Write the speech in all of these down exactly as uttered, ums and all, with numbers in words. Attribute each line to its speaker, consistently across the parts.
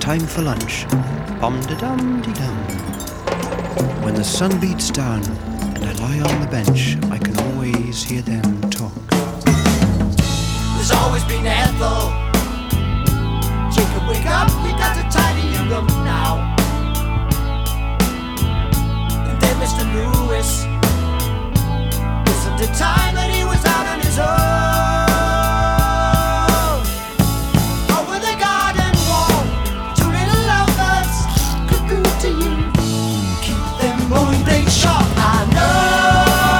Speaker 1: time for lunch. Bum-de-dum-de-dum. When the sun beats down and I lie on the bench, I can always hear them talk.
Speaker 2: There's always been Ethel. Jacob, wake up, we got to tidy your room now. And then Mister Lewis, isn't it time that he was out on his own? Over the garden wall, two little lovers, cuckoo to you. Keep them moving, blade sharp, I know.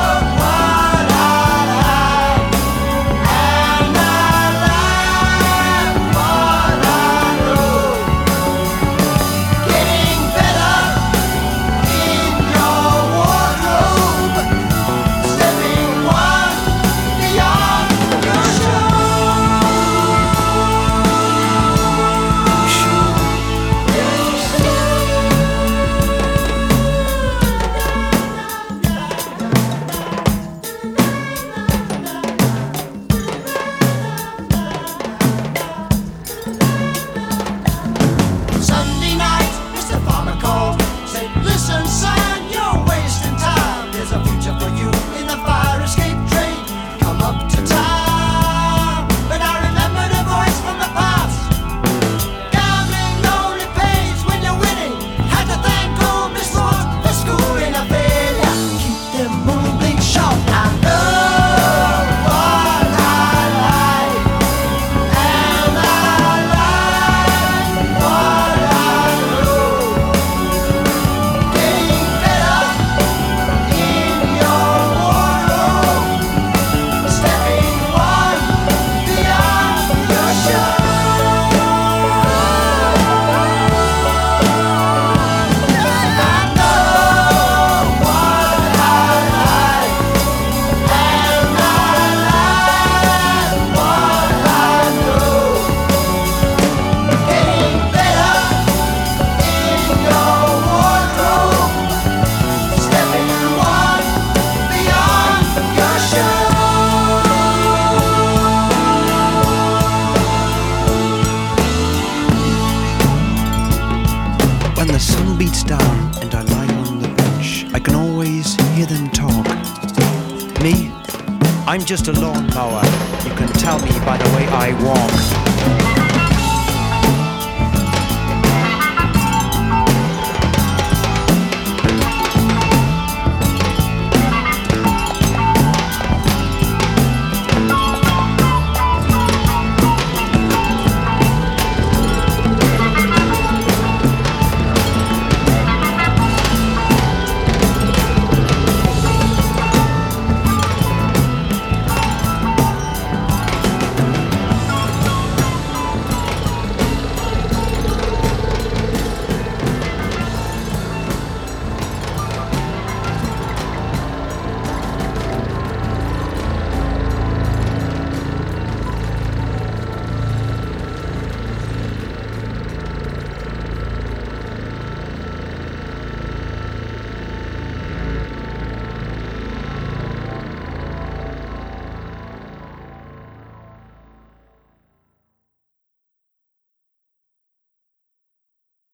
Speaker 1: When the sun beats down and I lie on the bench, I can always hear them talk. Me? I'm just a lawnmower. You can tell me by the way I walk.